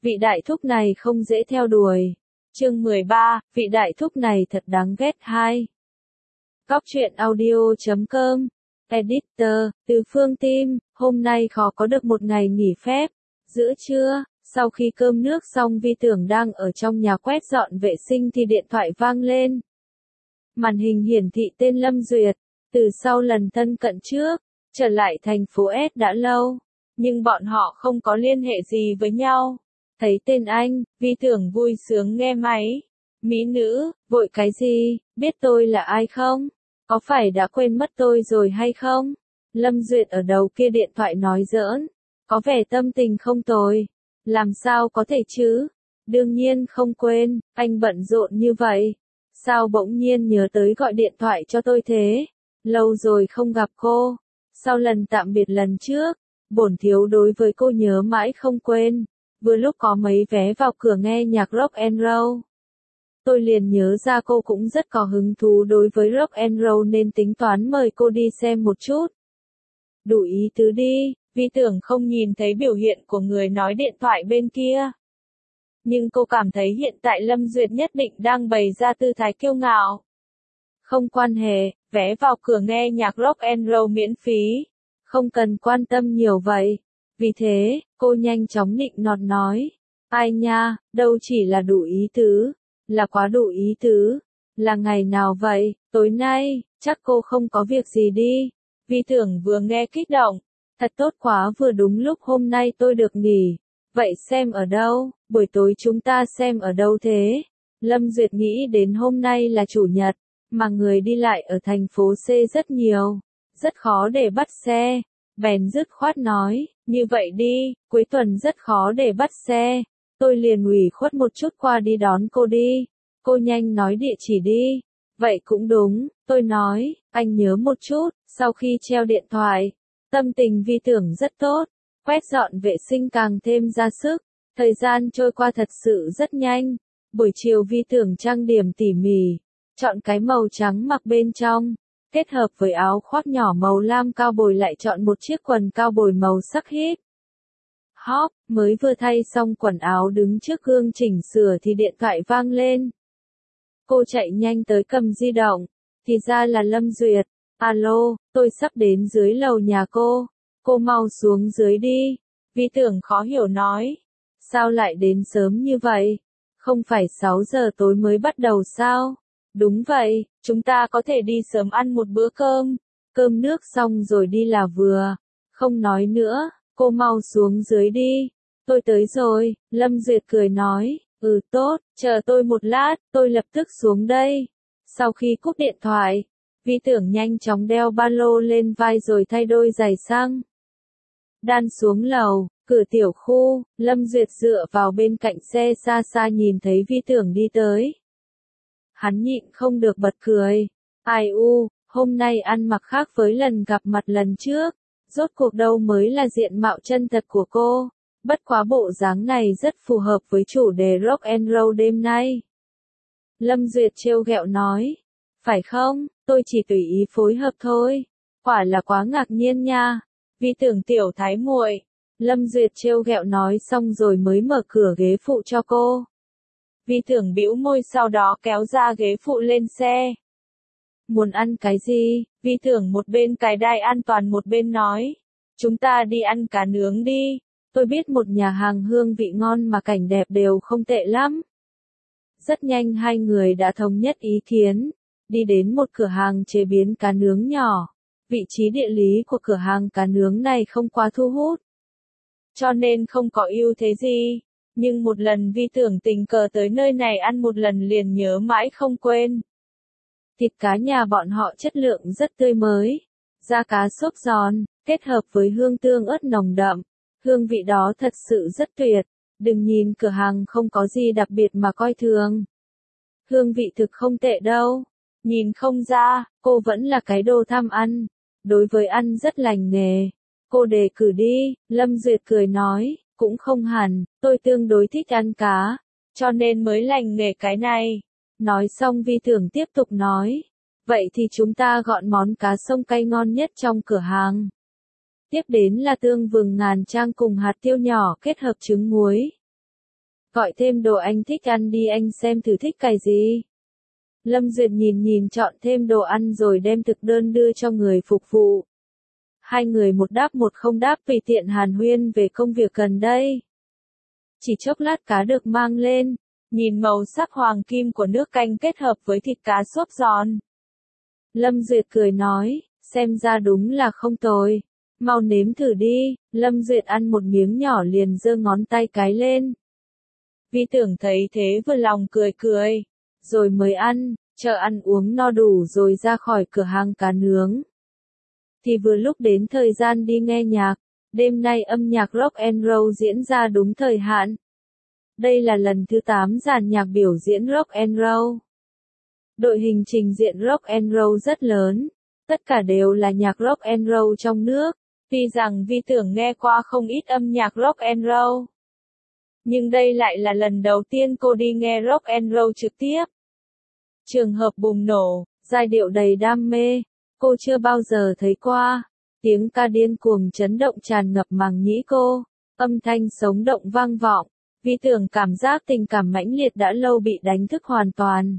vị đại thúc này không dễ theo đuổi. Chương 13, vị đại thúc này thật đáng ghét 2. Cóc truyện audio.com, Editor, từ Phương Tim, hôm nay khó có được một ngày nghỉ phép. Giữa trưa, sau khi cơm nước xong Vi Tưởng đang ở trong nhà quét dọn vệ sinh thì điện thoại vang lên. Màn hình hiển thị tên Lâm Duyệt, từ sau lần thân cận trước, trở lại thành phố S đã lâu, nhưng bọn họ không có liên hệ gì với nhau. Thấy tên anh, Vi Tưởng vui sướng nghe máy. Mỹ nữ, vội cái gì, biết tôi là ai không? Có phải đã quên mất tôi rồi hay không? Lâm Duyệt ở đầu kia điện thoại nói giỡn, có vẻ tâm tình không tồi. Làm sao có thể chứ? Đương nhiên không quên, anh bận rộn như vậy. Sao bỗng nhiên nhớ tới gọi điện thoại cho tôi thế? Lâu rồi không gặp cô. Sau lần tạm biệt lần trước, bổn thiếu đối với cô nhớ mãi không quên. Vừa lúc có mấy vé vào cửa nghe nhạc rock and roll. Tôi liền nhớ ra cô cũng rất có hứng thú đối với rock and roll nên tính toán mời cô đi xem một chút. Đủ ý tứ đi, Vi Tưởng không nhìn thấy biểu hiện của người nói điện thoại bên kia. Nhưng cô cảm thấy hiện tại Lâm Duyệt nhất định đang bày ra tư thái kiêu ngạo. Không quan hệ, vé vào cửa nghe nhạc rock and roll miễn phí. Không cần quan tâm nhiều vậy. Vì thế, cô nhanh chóng nịnh nọt nói. Ai nha, đâu chỉ là đủ ý tứ, là quá đủ ý tứ. Là ngày nào vậy, tối nay, chắc cô không có việc gì đi. Vi Tưởng vừa nghe kích động. Thật tốt quá, vừa đúng lúc hôm nay tôi được nghỉ. Vậy xem ở đâu, buổi tối chúng ta xem ở đâu thế? Lâm Duyệt nghĩ đến hôm nay là chủ nhật, mà người đi lại ở thành phố C rất nhiều, rất khó để bắt xe. Bèn dứt khoát nói, như vậy đi, cuối tuần rất khó để bắt xe. Tôi liền ủy khuất một chút qua đi đón cô đi. Cô nhanh nói địa chỉ đi. Vậy cũng đúng, tôi nói, anh nhớ một chút. Sau khi treo điện thoại, tâm tình Vi Tưởng rất tốt. Quét dọn vệ sinh càng thêm ra sức. Thời gian trôi qua thật sự rất nhanh. Buổi chiều Vi Tưởng trang điểm tỉ mỉ, chọn cái màu trắng mặc bên trong, kết hợp với áo khoác nhỏ màu lam cao bồi lại chọn một chiếc quần cao bồi màu sắc hip hop. Mới vừa thay xong quần áo đứng trước gương chỉnh sửa thì điện thoại vang lên. Cô chạy nhanh tới cầm di động, thì ra là Lâm Duyệt. Alo, tôi sắp đến dưới lầu nhà cô mau xuống dưới đi. Vi Tưởng khó hiểu nói. Sao lại đến sớm như vậy? Không phải 6 giờ tối mới bắt đầu sao? Đúng vậy, chúng ta có thể đi sớm ăn một bữa cơm nước xong rồi đi là vừa. Không nói nữa, cô mau xuống dưới đi. Tôi tới rồi, Lâm Duyệt cười nói, tốt, chờ tôi một lát, tôi lập tức xuống đây. Sau khi cúp điện thoại, Vi Tưởng nhanh chóng đeo ba lô lên vai rồi thay đôi giày sang. Đan xuống lầu, cửa tiểu khu, Lâm Duyệt dựa vào bên cạnh xe xa xa nhìn thấy Vi Tưởng đi tới. Hắn nhịn không được bật cười. Ai u, hôm nay ăn mặc khác với lần gặp mặt lần trước. Rốt cuộc đâu mới là diện mạo chân thật của cô. Bất quá bộ dáng này rất phù hợp với chủ đề rock and roll đêm nay. Lâm Duyệt trêu ghẹo nói. Phải không, tôi chỉ tùy ý phối hợp thôi. Quả là quá ngạc nhiên nha. Vi Tưởng tiểu thái muội. Lâm Duyệt trêu ghẹo nói xong rồi mới mở cửa ghế phụ cho cô. Vi Tưởng bĩu môi sau đó kéo ra ghế phụ lên xe. Muốn ăn cái gì? Vi Tưởng một bên cài đai an toàn một bên nói. Chúng ta đi ăn cá nướng đi. Tôi biết một nhà hàng hương vị ngon mà cảnh đẹp đều không tệ lắm. Rất nhanh hai người đã thống nhất ý kiến. Đi đến một cửa hàng chế biến cá nướng nhỏ. Vị trí địa lý của cửa hàng cá nướng này không quá thu hút, cho nên không có ưu thế gì. Nhưng một lần Vi Tưởng tình cờ tới nơi này ăn một lần liền nhớ mãi không quên. Thịt cá nhà bọn họ chất lượng rất tươi mới. Da cá xốp giòn, kết hợp với hương tương ớt nồng đậm. Hương vị đó thật sự rất tuyệt. Đừng nhìn cửa hàng không có gì đặc biệt mà coi thường. Hương vị thực không tệ đâu. Nhìn không ra, cô vẫn là cái đồ tham ăn. Đối với ăn rất lành nghề. Cô đề cử đi, Lâm Duyệt cười nói, cũng không hẳn, tôi tương đối thích ăn cá, cho nên mới lành nghề cái này. Nói xong Vi Tưởng tiếp tục nói, vậy thì chúng ta gọi món cá sông cay ngon nhất trong cửa hàng. Tiếp đến là tương vừng ngàn trang cùng hạt tiêu nhỏ kết hợp trứng muối. Gọi thêm đồ anh thích ăn đi, anh xem thử thích cái gì. Lâm Duyệt nhìn chọn thêm đồ ăn rồi đem thực đơn đưa cho người phục vụ. Hai người một đáp một không đáp vì tiện hàn huyên về công việc gần đây. Chỉ chốc lát cá được mang lên, nhìn màu sắc hoàng kim của nước canh kết hợp với thịt cá xốp giòn. Lâm Duyệt cười nói, xem ra đúng là không tồi. Mau nếm thử đi. Lâm Duyệt ăn một miếng nhỏ liền giơ ngón tay cái lên. Vi Tưởng thấy thế vừa lòng cười cười, rồi mới ăn, chờ ăn uống no đủ rồi ra khỏi cửa hàng cá nướng. Thì vừa lúc đến thời gian đi nghe nhạc, đêm nay âm nhạc rock and roll diễn ra đúng thời hạn. Đây là lần thứ 8 dàn nhạc biểu diễn rock and roll. Đội hình trình diện rock and roll rất lớn, tất cả đều là nhạc rock and roll trong nước. Tuy rằng Vi Tưởng nghe qua không ít âm nhạc rock and roll, nhưng đây lại là lần đầu tiên cô đi nghe rock and roll trực tiếp. Trường hợp bùng nổ, giai điệu đầy đam mê, cô chưa bao giờ thấy qua. Tiếng ca điên cuồng chấn động tràn ngập màng nhĩ cô, âm thanh sống động vang vọng. Vi Tưởng cảm giác tình cảm mãnh liệt đã lâu bị đánh thức hoàn toàn.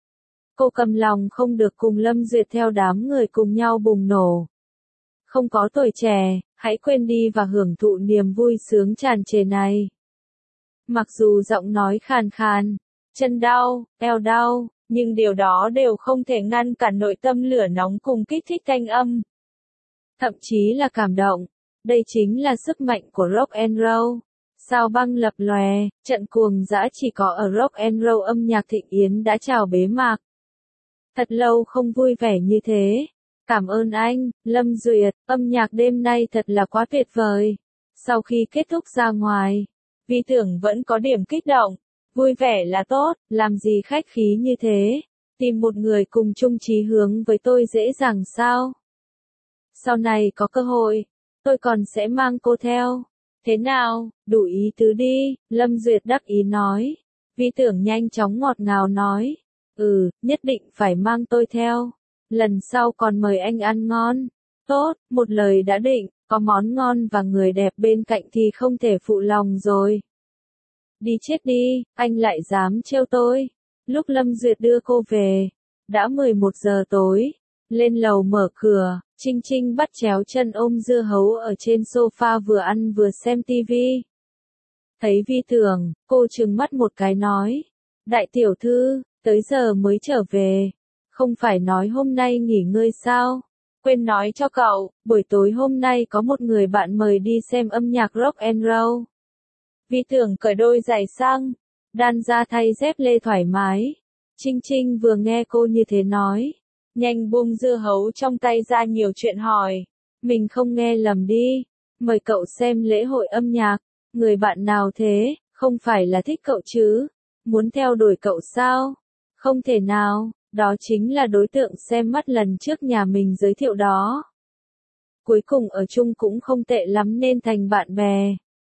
Cô cầm lòng không được cùng Lâm Duyệt theo đám người cùng nhau bùng nổ. Không có tuổi trẻ, hãy quên đi và hưởng thụ niềm vui sướng tràn trề này. Mặc dù giọng nói khàn khàn, chân đau, eo đau, nhưng điều đó đều không thể ngăn cản nội tâm lửa nóng cùng kích thích thanh âm. Thậm chí là cảm động. Đây chính là sức mạnh của rock and roll. Sao băng lập lòe, trận cuồng dã chỉ có ở rock and roll âm nhạc thịnh yến đã chào bế mạc. Thật lâu không vui vẻ như thế. Cảm ơn anh, Lâm Duyệt, âm nhạc đêm nay thật là quá tuyệt vời. Sau khi kết thúc ra ngoài, Vi Tưởng vẫn có điểm kích động. Vui vẻ là tốt, làm gì khách khí như thế. Tìm một người cùng chung chí hướng với tôi dễ dàng sao? Sau này có cơ hội, tôi còn sẽ mang cô theo. Thế nào, đủ ý tứ đi, Lâm Duyệt đắc ý nói. Vi Tưởng nhanh chóng ngọt ngào nói. Nhất định phải mang tôi theo. Lần sau còn mời anh ăn ngon. Tốt, một lời đã định, có món ngon và người đẹp bên cạnh thì không thể phụ lòng rồi. Đi chết đi, anh lại dám trêu tôi. Lúc Lâm Duyệt đưa cô về, đã 11 giờ tối. Lên lầu mở cửa, Trinh Trinh bắt chéo chân ôm dưa hấu ở trên sofa vừa ăn vừa xem tivi. Thấy Vi Tưởng, cô trừng mắt một cái nói. Đại tiểu thư, tới giờ mới trở về. Không phải nói hôm nay nghỉ ngơi sao? Quên nói cho cậu, buổi tối hôm nay có một người bạn mời đi xem âm nhạc rock and roll. Vi Tưởng cởi đôi giày sang, đan ra thay dép lê thoải mái. Trinh Trinh vừa nghe cô như thế nói, nhanh buông dưa hấu trong tay ra nhiều chuyện hỏi. Mình không nghe lầm đi, mời cậu xem lễ hội âm nhạc. Người bạn nào thế, không phải là thích cậu chứ? Muốn theo đuổi cậu sao? Không thể nào. Đó chính là đối tượng xem mắt lần trước nhà mình giới thiệu đó. Cuối cùng ở chung cũng không tệ lắm nên thành bạn bè.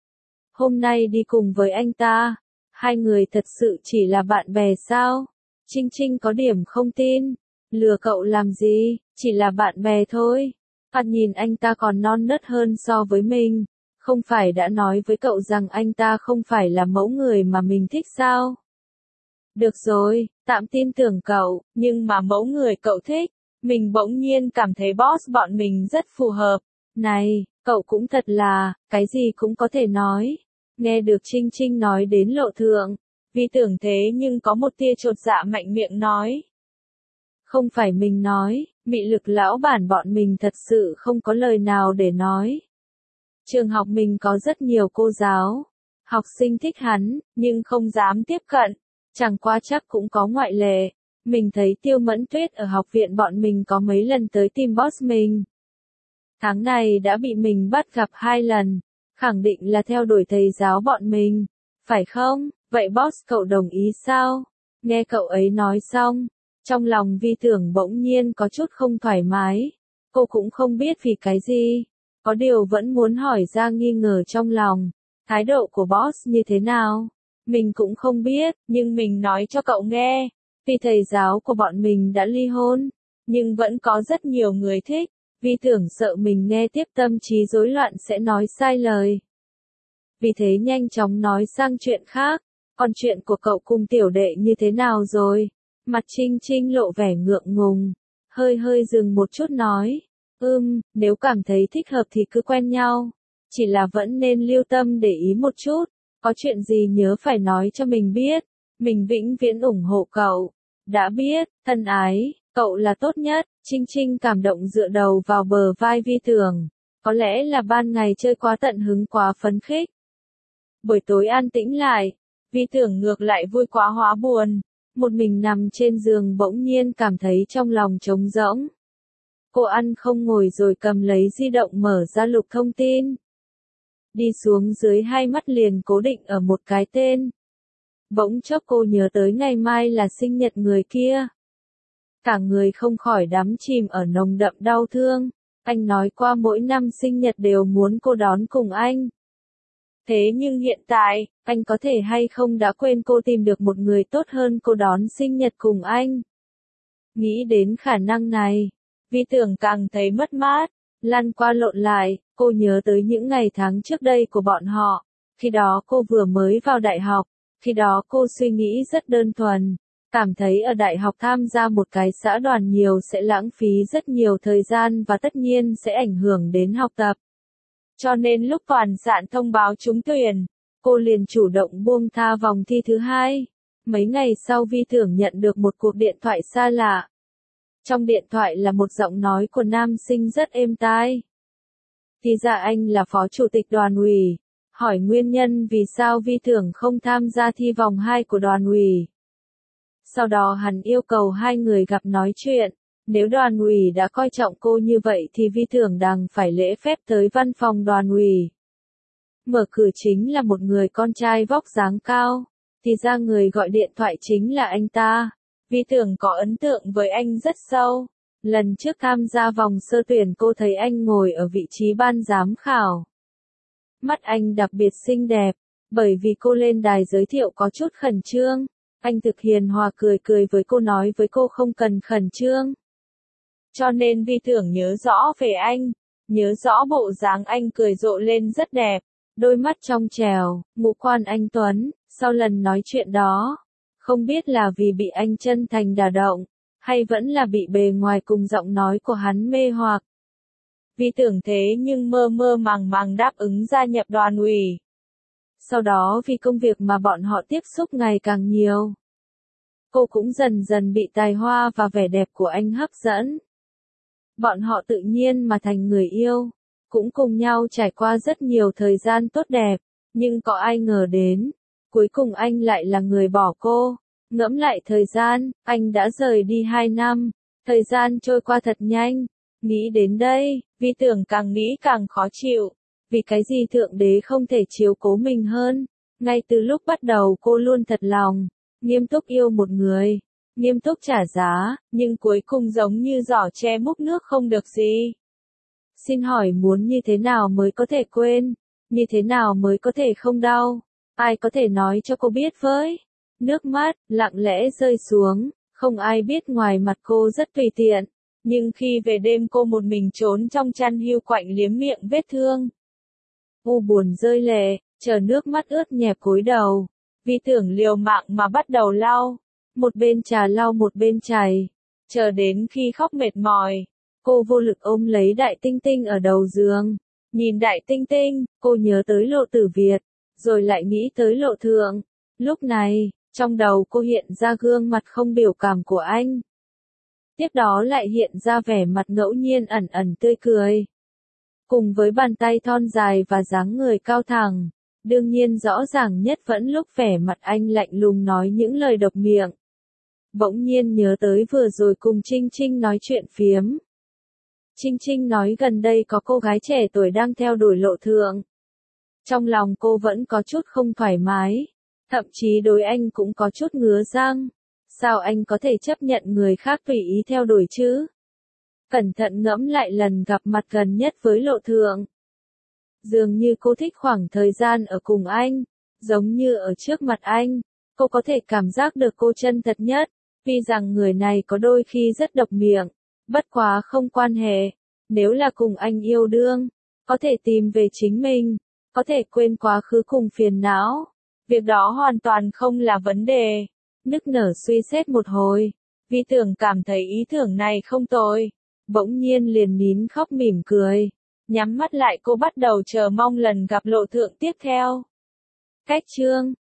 Hôm nay đi cùng với anh ta, hai người thật sự chỉ là bạn bè sao? Trinh Trinh có điểm không tin. Lừa cậu làm gì, chỉ là bạn bè thôi. Thoạt nhìn anh ta còn non nớt hơn so với mình. Không phải đã nói với cậu rằng anh ta không phải là mẫu người mà mình thích sao? Được rồi, tạm tin tưởng cậu, nhưng mà mẫu người cậu thích, mình bỗng nhiên cảm thấy boss bọn mình rất phù hợp. Này, cậu cũng thật là, cái gì cũng có thể nói. Nghe được Trinh Trinh nói đến lộ thượng, Vi Tưởng thế nhưng có một tia chột dạ mạnh miệng nói. Không phải mình nói, mị lực lão bản bọn mình thật sự không có lời nào để nói. Trường học mình có rất nhiều cô giáo, học sinh thích hắn, nhưng không dám tiếp cận. Chẳng qua chắc cũng có ngoại lệ. Mình thấy Tiêu Mẫn Tuyết ở học viện bọn mình có mấy lần tới tìm boss mình. Tháng này đã bị mình bắt gặp 2 lần. Khẳng định là theo đuổi thầy giáo bọn mình. Phải không? Vậy boss cậu đồng ý sao? Nghe cậu ấy nói xong, trong lòng Vi Tưởng bỗng nhiên có chút không thoải mái. Cô cũng không biết vì cái gì. Có điều vẫn muốn hỏi ra nghi ngờ trong lòng. Thái độ của boss như thế nào? Mình cũng không biết, nhưng mình nói cho cậu nghe. Vì thầy giáo của bọn mình đã ly hôn, nhưng vẫn có rất nhiều người thích. Vi Tưởng sợ mình nghe tiếp tâm trí rối loạn sẽ nói sai lời. Vì thế nhanh chóng nói sang chuyện khác. Còn chuyện của cậu cùng tiểu đệ như thế nào rồi? Mặt Trinh Trinh lộ vẻ ngượng ngùng, hơi hơi dừng một chút nói. Nếu cảm thấy thích hợp thì cứ quen nhau. Chỉ là vẫn nên lưu tâm để ý một chút. Có chuyện gì nhớ phải nói cho mình biết. Mình vĩnh viễn ủng hộ cậu. Đã biết, thân ái, cậu là tốt nhất. Trinh Trinh cảm động dựa đầu vào bờ vai Vi Tưởng. Có lẽ là ban ngày chơi quá tận hứng quá phấn khích. Buổi tối an tĩnh lại, Vi Tưởng ngược lại vui quá hóa buồn. Một mình nằm trên giường bỗng nhiên cảm thấy trong lòng trống rỗng. Cô ăn không ngồi rồi cầm lấy di động mở ra lục thông tin. Đi xuống dưới hai mắt liền cố định ở một cái tên. Bỗng chốc cô nhớ tới ngày mai là sinh nhật người kia. Cả người không khỏi đắm chìm ở nồng đậm đau thương. Anh nói qua mỗi năm sinh nhật đều muốn cô đón cùng anh. Thế nhưng hiện tại, anh có thể hay không đã quên cô tìm được một người tốt hơn cô đón sinh nhật cùng anh. Nghĩ đến khả năng này, Vi Tưởng càng thấy mất mát, lăn qua lộn lại, cô nhớ tới những ngày tháng trước đây của bọn họ. Khi đó cô vừa mới vào đại học, khi đó cô suy nghĩ rất đơn thuần, cảm thấy ở đại học tham gia một cái xã đoàn nhiều sẽ lãng phí rất nhiều thời gian và tất nhiên sẽ ảnh hưởng đến học tập. Cho nên lúc toàn sạn thông báo trúng tuyển, cô liền chủ động buông tha vòng thi thứ hai. Mấy ngày sau Vi Tưởng nhận được một cuộc điện thoại xa lạ. Trong điện thoại là một giọng nói của nam sinh rất êm tai. Thì ra anh là phó chủ tịch đoàn ủy, hỏi nguyên nhân vì sao Vi Tưởng không tham gia thi vòng 2 của đoàn ủy. Sau đó hắn yêu cầu hai người gặp nói chuyện. Nếu đoàn ủy đã coi trọng cô như vậy thì Vi Tưởng đành phải lễ phép tới văn phòng đoàn ủy. Mở cửa chính là một người con trai vóc dáng cao, thì ra người gọi điện thoại chính là anh ta. Vi Tưởng có ấn tượng với anh rất sâu. Lần trước tham gia vòng sơ tuyển cô thấy anh ngồi ở vị trí ban giám khảo. Mắt anh đặc biệt xinh đẹp, bởi vì cô lên đài giới thiệu có chút khẩn trương. Anh thực hiền hòa cười cười với cô nói với cô không cần khẩn trương. Cho nên Vi Tưởng nhớ rõ về anh, nhớ rõ bộ dáng anh cười rộ lên rất đẹp, đôi mắt trong trẻo, ngũ quan anh tuấn. Sau lần nói chuyện đó, không biết là vì bị anh chân thành đả động, hay vẫn là bị bề ngoài cùng giọng nói của hắn mê hoặc. Vi Tưởng thế nhưng mơ mơ màng màng đáp ứng gia nhập đoàn ủy. Sau đó vì công việc mà bọn họ tiếp xúc ngày càng nhiều, cô cũng dần dần bị tài hoa và vẻ đẹp của anh hấp dẫn. Bọn họ tự nhiên mà thành người yêu, cũng cùng nhau trải qua rất nhiều thời gian tốt đẹp, nhưng có ai ngờ đến, cuối cùng anh lại là người bỏ cô. Ngẫm lại thời gian, anh đã rời đi 2 năm, thời gian trôi qua thật nhanh. Nghĩ đến đây, Vi Tưởng càng nghĩ càng khó chịu, vì cái gì Thượng Đế không thể chiếu cố mình hơn. Ngay từ lúc bắt đầu cô luôn thật lòng, nghiêm túc yêu một người, nghiêm túc trả giá, nhưng cuối cùng giống như giỏ tre múc nước không được gì. Xin hỏi muốn như thế nào mới có thể quên, như thế nào mới có thể không đau, ai có thể nói cho cô biết với? Nước mắt, lặng lẽ rơi xuống, không ai biết ngoài mặt cô rất tùy tiện, nhưng khi về đêm cô một mình trốn trong chăn hưu quạnh liếm miệng vết thương. U buồn rơi lệ, chờ nước mắt ướt nhẹp cúi đầu, Vi Tưởng liều mạng mà bắt đầu lau, một bên trà lau một bên chảy, chờ đến khi khóc mệt mỏi, cô vô lực ôm lấy Đại Tinh Tinh ở đầu giường, nhìn Đại Tinh Tinh, cô nhớ tới Lộ Tử Việt, rồi lại nghĩ tới Lộ Thượng. Lúc này, trong đầu cô hiện ra gương mặt không biểu cảm của anh. Tiếp đó lại hiện ra vẻ mặt ngẫu nhiên ẩn ẩn tươi cười. Cùng với bàn tay thon dài và dáng người cao thẳng, đương nhiên rõ ràng nhất vẫn lúc vẻ mặt anh lạnh lùng nói những lời độc miệng. Bỗng nhiên nhớ tới vừa rồi cùng Trinh Trinh nói chuyện phiếm. Trinh Trinh nói gần đây có cô gái trẻ tuổi đang theo đuổi Lộ Thượng. Trong lòng cô vẫn có chút không thoải mái, thậm chí đối anh cũng có chút ngứa răng. Sao anh có thể chấp nhận người khác tùy ý theo đuổi chứ? Cẩn thận ngẫm lại lần gặp mặt gần nhất với Lộ Thượng. Dường như cô thích khoảng thời gian ở cùng anh, giống như ở trước mặt anh, cô có thể cảm giác được cô chân thật nhất, vì rằng người này có đôi khi rất độc miệng, bất quá không quan hệ, nếu là cùng anh yêu đương, có thể tìm về chính mình, có thể quên quá khứ cùng phiền não, Việc đó hoàn toàn không là vấn đề. Nức nở suy xét một hồi, Vi Tưởng cảm thấy ý tưởng này không tồi. Bỗng nhiên liền nín khóc mỉm cười. Nhắm mắt lại cô bắt đầu chờ mong lần gặp lộ thượng tiếp theo. Cách chương